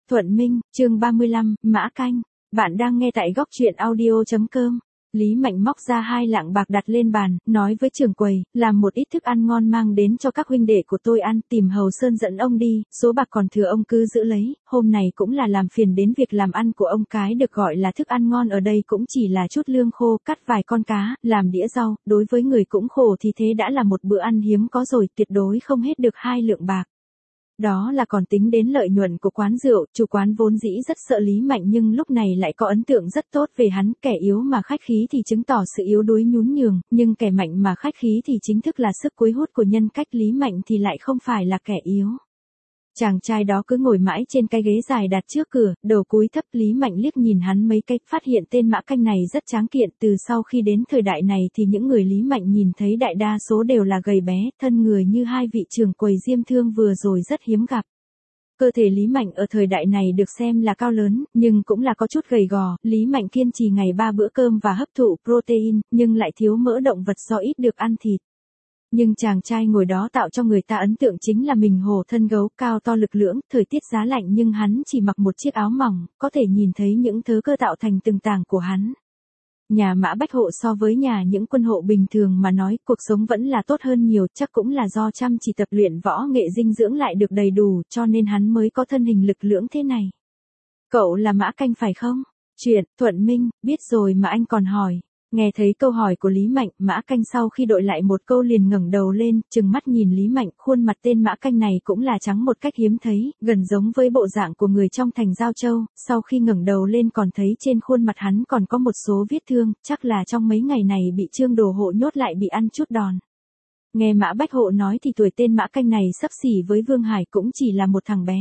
Thuận Minh, chương 35, Mã Canh. Bạn đang nghe tại góc truyện audio.com. Lý Mạnh móc ra 2 lạng bạc đặt lên bàn, nói với trưởng quầy, làm một ít thức ăn ngon mang đến cho các huynh đệ của tôi ăn, tìm Hầu Sơn dẫn ông đi, số bạc còn thừa ông cứ giữ lấy, hôm này cũng là làm phiền đến việc làm ăn của ông. Cái được gọi là thức ăn ngon ở đây cũng chỉ là chút lương khô, cắt vài con cá, làm đĩa rau, đối với người cũng khổ thì thế đã là một bữa ăn hiếm có rồi, tuyệt đối không hết được 2 lượng bạc. Đó là còn tính đến lợi nhuận của quán rượu, chủ quán vốn dĩ rất sợ Lý Mạnh nhưng lúc này lại có ấn tượng rất tốt về hắn, kẻ yếu mà khách khí thì chứng tỏ sự yếu đuối nhún nhường, nhưng kẻ mạnh mà khách khí thì chính thức là sức cuốn hút của nhân cách. Lý Mạnh thì lại không phải là kẻ yếu. Chàng trai đó cứ ngồi mãi trên cái ghế dài đặt trước cửa, đầu cúi thấp. Lý Mạnh liếc nhìn hắn mấy cái, phát hiện tên Mã Canh này rất tráng kiện. Từ sau khi đến thời đại này thì những người Lý Mạnh nhìn thấy đại đa số đều là gầy bé, thân người như hai vị trưởng quầy diêm thương vừa rồi rất hiếm gặp. Cơ thể Lý Mạnh ở thời đại này được xem là cao lớn, nhưng cũng là có chút gầy gò. Lý Mạnh kiên trì ngày 3 bữa cơm và hấp thụ protein, nhưng lại thiếu mỡ động vật do ít được ăn thịt. Nhưng chàng trai ngồi đó tạo cho người ta ấn tượng chính là mình hổ thân gấu, cao to lực lưỡng, thời tiết giá lạnh nhưng hắn chỉ mặc một chiếc áo mỏng, có thể nhìn thấy những thớ cơ tạo thành từng tàng của hắn. Nhà Mã Bách hộ so với nhà những quân hộ bình thường mà nói, cuộc sống vẫn là tốt hơn nhiều, chắc cũng là do chăm chỉ tập luyện võ nghệ, dinh dưỡng lại được đầy đủ, cho nên hắn mới có thân hình lực lưỡng thế này. Cậu là Mã Canh phải không? Chuyện, Thuận Minh, biết rồi mà anh còn hỏi. Nghe thấy câu hỏi của Lý Mạnh, Mã Canh sau khi đội lại một câu liền ngẩng đầu lên, trừng mắt nhìn Lý Mạnh. Khuôn mặt tên Mã Canh này cũng là trắng một cách hiếm thấy, gần giống với bộ dạng của người trong thành Giao Châu. Sau khi ngẩng đầu lên còn thấy trên khuôn mặt hắn còn có một số vết thương, chắc là trong mấy ngày này bị Trương Đồ Hộ nhốt lại, bị ăn chút đòn. Nghe Mã Bách Hộ nói thì tuổi tên Mã Canh này xấp xỉ với Vương Hải, cũng chỉ là một thằng bé.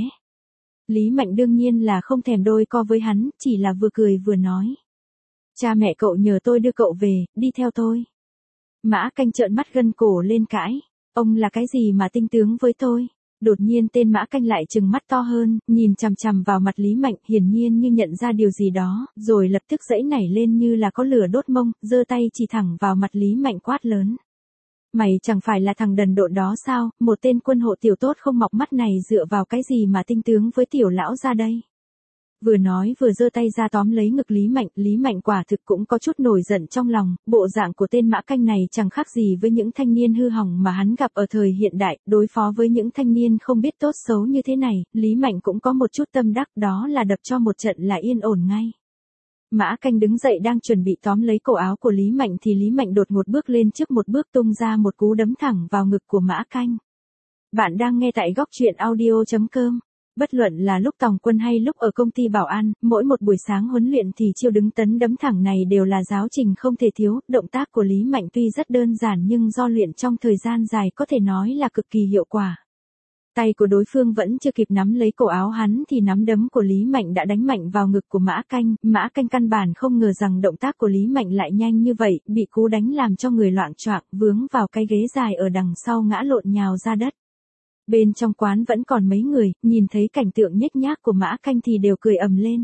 Lý Mạnh đương nhiên là không thèm đôi co với hắn, chỉ là vừa cười vừa nói. Cha mẹ cậu nhờ tôi đưa cậu về, đi theo tôi. Mã Canh trợn mắt gân cổ lên cãi. Ông là cái gì mà tinh tướng với tôi? Đột nhiên tên Mã Canh lại trừng mắt to hơn, nhìn chằm chằm vào mặt Lý Mạnh, hiển nhiên như nhận ra điều gì đó, rồi lập tức giãy nảy lên như là có lửa đốt mông, giơ tay chỉ thẳng vào mặt Lý Mạnh quát lớn. Mày chẳng phải là thằng đần độn đó sao, một tên quân hộ tiểu tốt không mọc mắt này dựa vào cái gì mà tinh tướng với tiểu lão ra đây? Vừa nói vừa giơ tay ra tóm lấy ngực Lý Mạnh quả thực cũng có chút nổi giận trong lòng, bộ dạng của tên Mã Canh này chẳng khác gì với những thanh niên hư hỏng mà hắn gặp ở thời hiện đại, đối phó với những thanh niên không biết tốt xấu như thế này, Lý Mạnh cũng có một chút tâm đắc, đó là đập cho một trận là yên ổn ngay. Mã Canh đứng dậy đang chuẩn bị tóm lấy cổ áo của Lý Mạnh thì Lý Mạnh đột ngột bước lên trước một bước, tung ra một cú đấm thẳng vào ngực của Mã Canh. Bạn đang nghe tại góc truyện audio.com. Bất luận là lúc tòng quân hay lúc ở công ty bảo an, mỗi một buổi sáng huấn luyện thì chiêu đứng tấn đấm thẳng này đều là giáo trình không thể thiếu. Động tác của Lý Mạnh tuy rất đơn giản nhưng do luyện trong thời gian dài có thể nói là cực kỳ hiệu quả. Tay của đối phương vẫn chưa kịp nắm lấy cổ áo hắn thì nắm đấm của Lý Mạnh đã đánh mạnh vào ngực của Mã Canh. Mã Canh căn bản không ngờ rằng động tác của Lý Mạnh lại nhanh như vậy, bị cú đánh làm cho người loạng choạng, vướng vào cái ghế dài ở đằng sau ngã lộn nhào ra đất. Bên trong quán vẫn còn mấy người, nhìn thấy cảnh tượng nhếch nhác của Mã Canh thì đều cười ầm lên.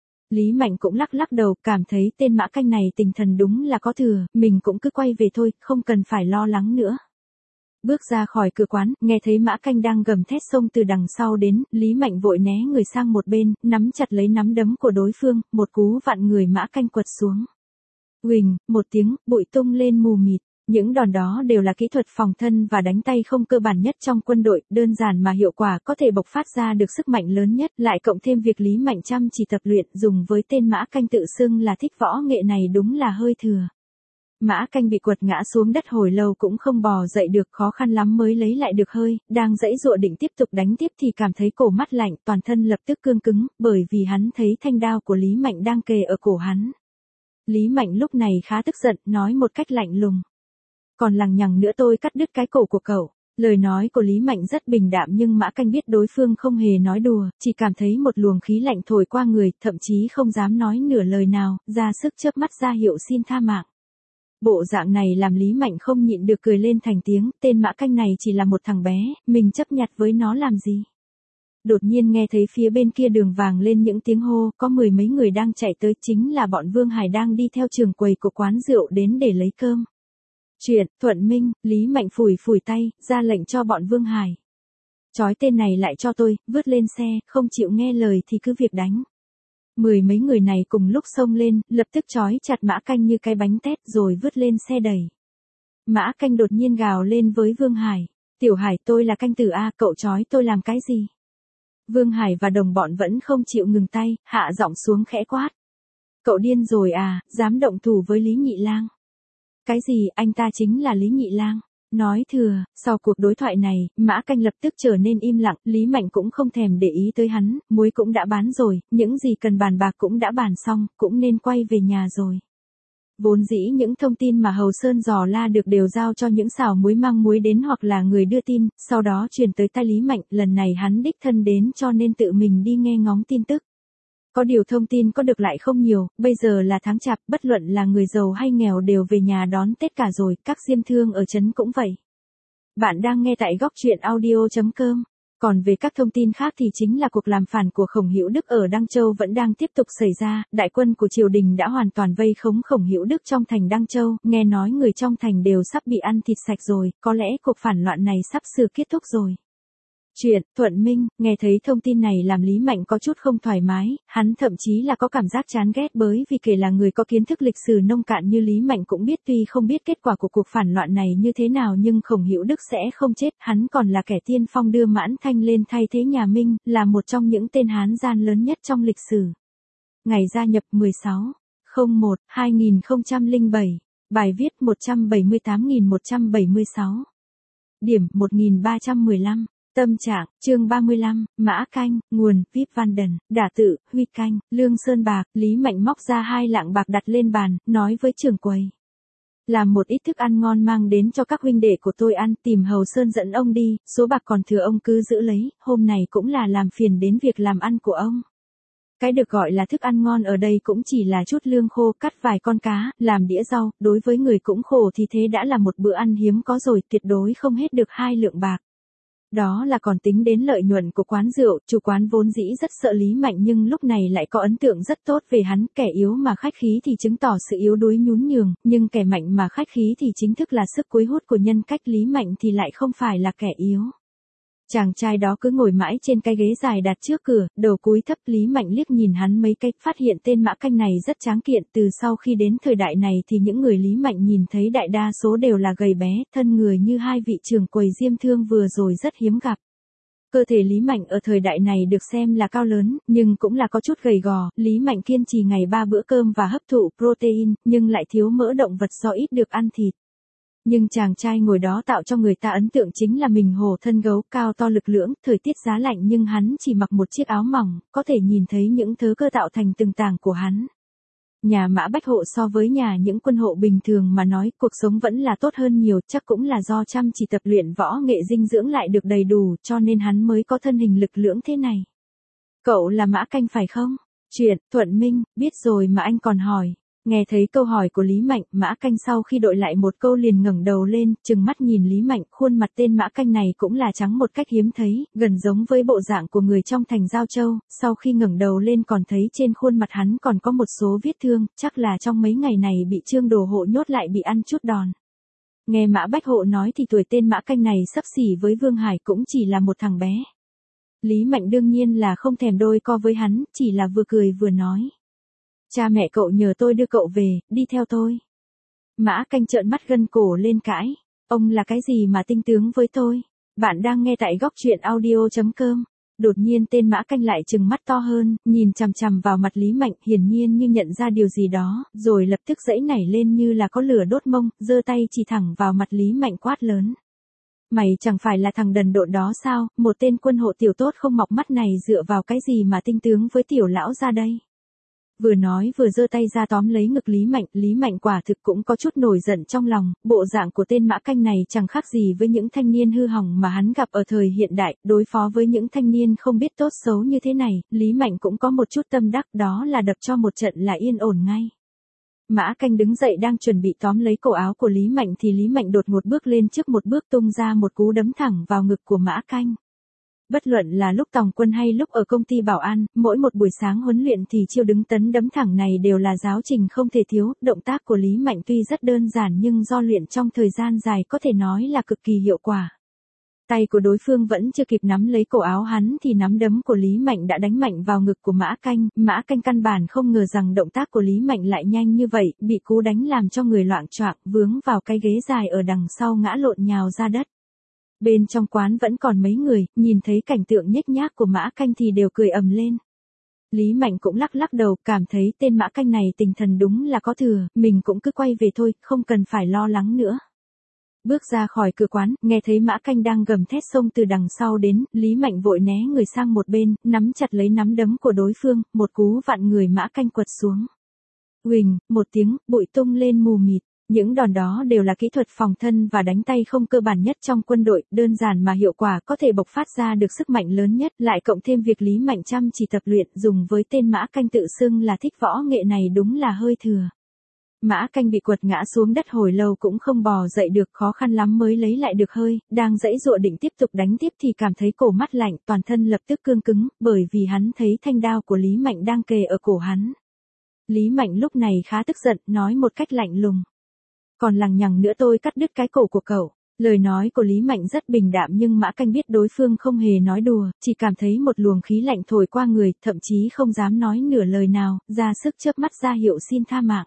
Lý Mạnh cũng lắc lắc đầu, cảm thấy tên Mã Canh này tinh thần đúng là có thừa, mình cũng cứ quay về thôi, không cần phải lo lắng nữa. Bước ra khỏi cửa quán, nghe thấy Mã Canh đang gầm thét xông từ đằng sau đến, Lý Mạnh vội né người sang một bên, nắm chặt lấy nắm đấm của đối phương, một cú vặn người Mã Canh quật xuống. Huỳnh, một tiếng, bụi tung lên mù mịt. Những đòn đó đều là kỹ thuật phòng thân và đánh tay không cơ bản nhất trong quân đội, đơn giản mà hiệu quả, có thể bộc phát ra được sức mạnh lớn nhất, lại cộng thêm việc Lý Mạnh chăm chỉ tập luyện, dùng với tên Mã Canh tự xưng là thích võ nghệ này đúng là hơi thừa. Mã Canh bị quật ngã xuống đất hồi lâu cũng không bò dậy được, khó khăn lắm mới lấy lại được hơi, đang giãy giụa định tiếp tục đánh tiếp thì cảm thấy cổ mắt lạnh, toàn thân lập tức cương cứng, bởi vì hắn thấy thanh đao của Lý Mạnh đang kề ở cổ hắn. Lý Mạnh lúc này khá tức giận, nói một cách lạnh lùng. Còn lằng nhằng nữa tôi cắt đứt cái cổ của cậu. Lời nói của Lý Mạnh rất bình đạm nhưng Mã Canh biết đối phương không hề nói đùa, chỉ cảm thấy một luồng khí lạnh thổi qua người, thậm chí không dám nói nửa lời nào, ra sức chớp mắt ra hiệu xin tha mạng. Bộ dạng này làm Lý Mạnh không nhịn được cười lên thành tiếng, tên Mã Canh này chỉ là một thằng bé, mình chấp nhặt với nó làm gì. Đột nhiên nghe thấy phía bên kia đường vàng lên những tiếng hô, có 10 mấy người đang chạy tới, chính là bọn Vương Hải đang đi theo trưởng quầy của quán rượu đến để lấy cơm. Chuyện, Thuận Minh, Lý Mạnh phủi phủi tay, ra lệnh cho bọn Vương Hải. Chói tên này lại cho tôi, vứt lên xe, không chịu nghe lời thì cứ việc đánh. Mười mấy người này cùng lúc xông lên, lập tức chói chặt Mã Canh như cái bánh tét rồi vứt lên xe đẩy. Mã Canh đột nhiên gào lên với Vương Hải. Tiểu Hải, tôi là Canh Tử A, cậu chói tôi làm cái gì? Vương Hải và đồng bọn vẫn không chịu ngừng tay, hạ giọng xuống khẽ quát. Cậu điên rồi à, dám động thủ với Lý Nhị Lang. Cái gì, anh ta chính là Lý Nhị Lang. Nói thừa, sau cuộc đối thoại này, Mã Canh lập tức trở nên im lặng, Lý Mạnh cũng không thèm để ý tới hắn, muối cũng đã bán rồi, những gì cần bàn bạc cũng đã bàn xong, cũng nên quay về nhà rồi. Vốn dĩ những thông tin mà Hầu Sơn dò la được đều giao cho những xào muối mang muối đến hoặc là người đưa tin, sau đó truyền tới tai Lý Mạnh, lần này hắn đích thân đến cho nên tự mình đi nghe ngóng tin tức. Có điều thông tin có được lại không nhiều, bây giờ là tháng chạp, bất luận là người giàu hay nghèo đều về nhà đón Tết cả rồi, các diêm thương ở trấn cũng vậy. Bạn đang nghe tại góc truyện audio.com. Còn về các thông tin khác thì chính là cuộc làm phản của Khổng Hữu Đức ở Đăng Châu vẫn đang tiếp tục xảy ra, đại quân của triều đình đã hoàn toàn vây khống Khổng Hữu Đức trong thành Đăng Châu, nghe nói người trong thành đều sắp bị ăn thịt sạch rồi, có lẽ cuộc phản loạn này sắp sửa kết thúc rồi. Chuyện, Thuận Minh, nghe thấy thông tin này làm Lý Mạnh có chút không thoải mái, hắn thậm chí là có cảm giác chán ghét bởi vì kể là người có kiến thức lịch sử nông cạn như Lý Mạnh cũng biết tuy không biết kết quả của cuộc phản loạn này như thế nào nhưng Khổng Hữu Đức sẽ không chết, hắn còn là kẻ tiên phong đưa Mãn Thanh lên thay thế nhà Minh, là một trong những tên Hán gian lớn nhất trong lịch sử. Ngày gia nhập 16/01/2007, bài viết 178.176. Điểm 1315. Tâm trạng, chương 35, Mã Canh, nguồn, Vip Vanden, đả tự, Huy Canh, Lương Sơn Bạc, Lý Mạnh móc ra 2 lạng bạc đặt lên bàn, nói với trưởng quầy. Làm một ít thức ăn ngon mang đến cho các huynh đệ của tôi ăn, tìm Hầu Sơn dẫn ông đi, số bạc còn thừa ông cứ giữ lấy, hôm này cũng là làm phiền đến việc làm ăn của ông. Cái được gọi là thức ăn ngon ở đây cũng chỉ là chút lương khô, cắt vài con cá, làm đĩa rau, đối với người cũng khổ thì thế đã là một bữa ăn hiếm có rồi, tuyệt đối không hết được 2 lượng bạc. Đó là còn tính đến lợi nhuận của quán rượu, chủ quán vốn dĩ rất sợ Lý Mạnh nhưng lúc này lại có ấn tượng rất tốt về hắn, kẻ yếu mà khách khí thì chứng tỏ sự yếu đuối nhún nhường, nhưng kẻ mạnh mà khách khí thì chính thức là sức cuốn hút của nhân cách, Lý Mạnh thì lại không phải là kẻ yếu. Chàng trai đó cứ ngồi mãi trên cái ghế dài đặt trước cửa, đầu cúi thấp, Lý Mạnh liếc nhìn hắn mấy cái, phát hiện tên Mã Canh này rất tráng kiện, từ sau khi đến thời đại này thì những người Lý Mạnh nhìn thấy đại đa số đều là gầy bé, thân người như hai vị trưởng quầy diêm thương vừa rồi rất hiếm gặp. Cơ thể Lý Mạnh ở thời đại này được xem là cao lớn, nhưng cũng là có chút gầy gò, Lý Mạnh kiên trì ngày 3 bữa cơm và hấp thụ protein, nhưng lại thiếu mỡ động vật do ít được ăn thịt. Nhưng chàng trai ngồi đó tạo cho người ta ấn tượng chính là mình hổ thân gấu, cao to lực lưỡng, thời tiết giá lạnh nhưng hắn chỉ mặc một chiếc áo mỏng, có thể nhìn thấy những thớ cơ tạo thành từng tảng của hắn. Nhà Mã Bách Hộ so với nhà những quân hộ bình thường mà nói, cuộc sống vẫn là tốt hơn nhiều, chắc cũng là do chăm chỉ tập luyện võ nghệ, dinh dưỡng lại được đầy đủ, cho nên hắn mới có thân hình lực lưỡng thế này. Cậu là Mã Canh phải không? Chuyện, Thuận Minh, biết rồi mà anh còn hỏi. Nghe thấy câu hỏi của Lý Mạnh, Mã Canh sau khi đội lại một câu liền ngẩng đầu lên, trừng mắt nhìn Lý Mạnh, khuôn mặt tên Mã Canh này cũng là trắng một cách hiếm thấy, gần giống với bộ dạng của người trong thành Giao Châu, sau khi ngẩng đầu lên còn thấy trên khuôn mặt hắn còn có một số vết thương, chắc là trong mấy ngày này bị Trương Đồ Hộ nhốt lại bị ăn chút đòn. Nghe Mã Bách Hộ nói thì tuổi tên Mã Canh này xấp xỉ với Vương Hải, cũng chỉ là một thằng bé. Lý Mạnh đương nhiên là không thèm đôi co với hắn, chỉ là vừa cười vừa nói. Cha mẹ cậu nhờ tôi đưa cậu về, đi theo tôi. Mã Canh trợn mắt gân cổ lên cãi. Ông là cái gì mà tinh tướng với tôi? Bạn đang nghe tại góc truyện audio.com. Đột nhiên tên Mã Canh lại trừng mắt to hơn, nhìn chằm chằm vào mặt Lý Mạnh, hiển nhiên như nhận ra điều gì đó, rồi lập tức giãy nảy lên như là có lửa đốt mông, giơ tay chỉ thẳng vào mặt Lý Mạnh quát lớn. Mày chẳng phải là thằng đần độn đó sao, một tên quân hộ tiểu tốt không mọc mắt này dựa vào cái gì mà tinh tướng với tiểu lão ra đây? Vừa nói vừa giơ tay ra tóm lấy ngực Lý Mạnh quả thực cũng có chút nổi giận trong lòng, bộ dạng của tên Mã Canh này chẳng khác gì với những thanh niên hư hỏng mà hắn gặp ở thời hiện đại, đối phó với những thanh niên không biết tốt xấu như thế này, Lý Mạnh cũng có một chút tâm đắc, đó là đập cho một trận là yên ổn ngay. Mã Canh đứng dậy đang chuẩn bị tóm lấy cổ áo của Lý Mạnh thì Lý Mạnh đột ngột bước lên trước một bước tung ra một cú đấm thẳng vào ngực của Mã Canh. Bất luận là lúc tòng quân hay lúc ở công ty bảo an, mỗi một buổi sáng huấn luyện thì chiêu đứng tấn đấm thẳng này đều là giáo trình không thể thiếu, động tác của Lý Mạnh tuy rất đơn giản nhưng do luyện trong thời gian dài có thể nói là cực kỳ hiệu quả. Tay của đối phương vẫn chưa kịp nắm lấy cổ áo hắn thì nắm đấm của Lý Mạnh đã đánh mạnh vào ngực của Mã Canh căn bản không ngờ rằng động tác của Lý Mạnh lại nhanh như vậy, bị cú đánh làm cho người loạng choạng, vướng vào cái ghế dài ở đằng sau ngã lộn nhào ra đất. Bên trong quán vẫn còn mấy người, nhìn thấy cảnh tượng nhếch nhác của Mã Canh thì đều cười ầm lên. Lý Mạnh cũng lắc lắc đầu, cảm thấy tên Mã Canh này tinh thần đúng là có thừa, mình cũng cứ quay về thôi, không cần phải lo lắng nữa. Bước ra khỏi cửa quán, nghe thấy Mã Canh đang gầm thét xông từ đằng sau đến, Lý Mạnh vội né người sang một bên, nắm chặt lấy nắm đấm của đối phương, một cú vặn người Mã Canh quật xuống. Huỳnh, một tiếng, bụi tung lên mù mịt. Những đòn đó đều là kỹ thuật phòng thân và đánh tay không cơ bản nhất trong quân đội, đơn giản mà hiệu quả có thể bộc phát ra được sức mạnh lớn nhất, lại cộng thêm việc Lý Mạnh chăm chỉ tập luyện dùng với tên Mã Canh tự xưng là thích võ nghệ này đúng là hơi thừa. Mã Canh bị quật ngã xuống đất hồi lâu cũng không bò dậy được, khó khăn lắm mới lấy lại được hơi, đang giãy giụa định tiếp tục đánh tiếp thì cảm thấy cổ mắt lạnh, toàn thân lập tức cương cứng, bởi vì hắn thấy thanh đao của Lý Mạnh đang kề ở cổ hắn. Lý Mạnh lúc này khá tức giận, nói một cách lạnh lùng. Còn lằng nhằng nữa tôi cắt đứt cái cổ của cậu. Lời nói của Lý Mạnh rất bình đạm nhưng Mã Canh biết đối phương không hề nói đùa, chỉ cảm thấy một luồng khí lạnh thổi qua người, thậm chí không dám nói nửa lời nào, ra sức chớp mắt ra hiệu xin tha mạng.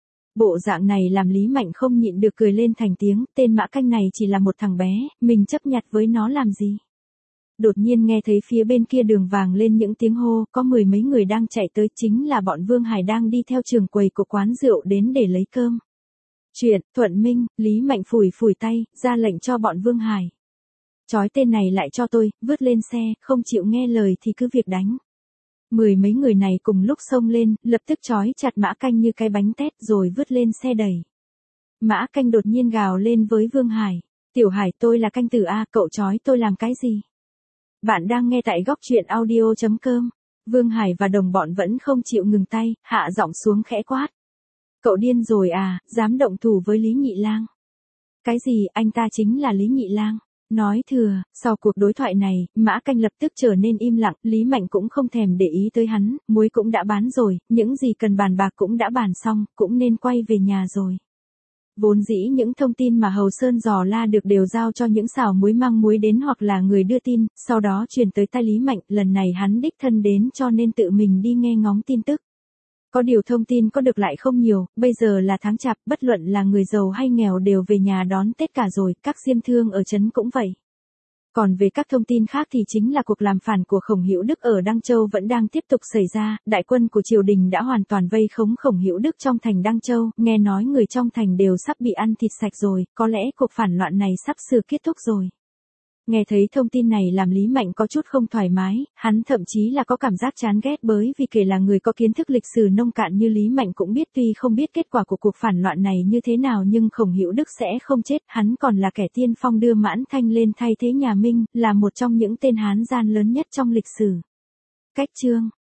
Bộ dạng này làm Lý Mạnh không nhịn được cười lên thành tiếng, tên Mã Canh này chỉ là một thằng bé, mình chấp nhặt với nó làm gì. Đột nhiên nghe thấy phía bên kia đường vàng lên những tiếng hô, có mười mấy người đang chạy tới, chính là bọn Vương Hải đang đi theo trường quầy của quán rượu đến để lấy cơm. Chuyện, Thuận Minh, Lý Mạnh phủi phủi tay, ra lệnh cho bọn Vương Hải. Chói tên này lại cho tôi, vứt lên xe, không chịu nghe lời thì cứ việc đánh. Mười mấy người này cùng lúc xông lên, lập tức chói chặt Mã Canh như cái bánh tét rồi vứt lên xe đẩy. Mã Canh đột nhiên gào lên với Vương Hải. Tiểu Hải, tôi là Canh Tử A, cậu chói tôi làm cái gì? Bạn đang nghe tại góc truyện audio.com. Vương Hải và đồng bọn vẫn không chịu ngừng tay, hạ giọng xuống khẽ quát. Cậu điên rồi à, dám động thủ với Lý Nhị Lang. Cái gì, anh ta chính là Lý Nhị Lang. Nói thừa, sau cuộc đối thoại này, Mã Canh lập tức trở nên im lặng, Lý Mạnh cũng không thèm để ý tới hắn, muối cũng đã bán rồi, những gì cần bàn bạc cũng đã bàn xong, cũng nên quay về nhà rồi. Vốn dĩ những thông tin mà Hầu Sơn dò la được đều giao cho những xào muối mang muối đến hoặc là người đưa tin, sau đó truyền tới tai Lý Mạnh, lần này hắn đích thân đến cho nên tự mình đi nghe ngóng tin tức. Có điều thông tin có được lại không nhiều, bây giờ là tháng chạp, bất luận là người giàu hay nghèo đều về nhà đón Tết cả rồi, các diêm thương ở trấn cũng vậy. Còn về các thông tin khác thì chính là cuộc làm phản của Khổng Hữu Đức ở Đăng Châu vẫn đang tiếp tục xảy ra, đại quân của triều đình đã hoàn toàn vây khống Khổng Hữu Đức trong thành Đăng Châu, nghe nói người trong thành đều sắp bị ăn thịt sạch rồi, có lẽ cuộc phản loạn này sắp sửa kết thúc rồi. Nghe thấy thông tin này làm Lý Mạnh có chút không thoải mái, hắn thậm chí là có cảm giác chán ghét bởi vì kể là người có kiến thức lịch sử nông cạn như Lý Mạnh cũng biết tuy không biết kết quả của cuộc phản loạn này như thế nào nhưng Khổng Hữu Đức sẽ không chết, hắn còn là kẻ tiên phong đưa Mãn Thanh lên thay thế nhà Minh, là một trong những tên Hán gian lớn nhất trong lịch sử. Cách chương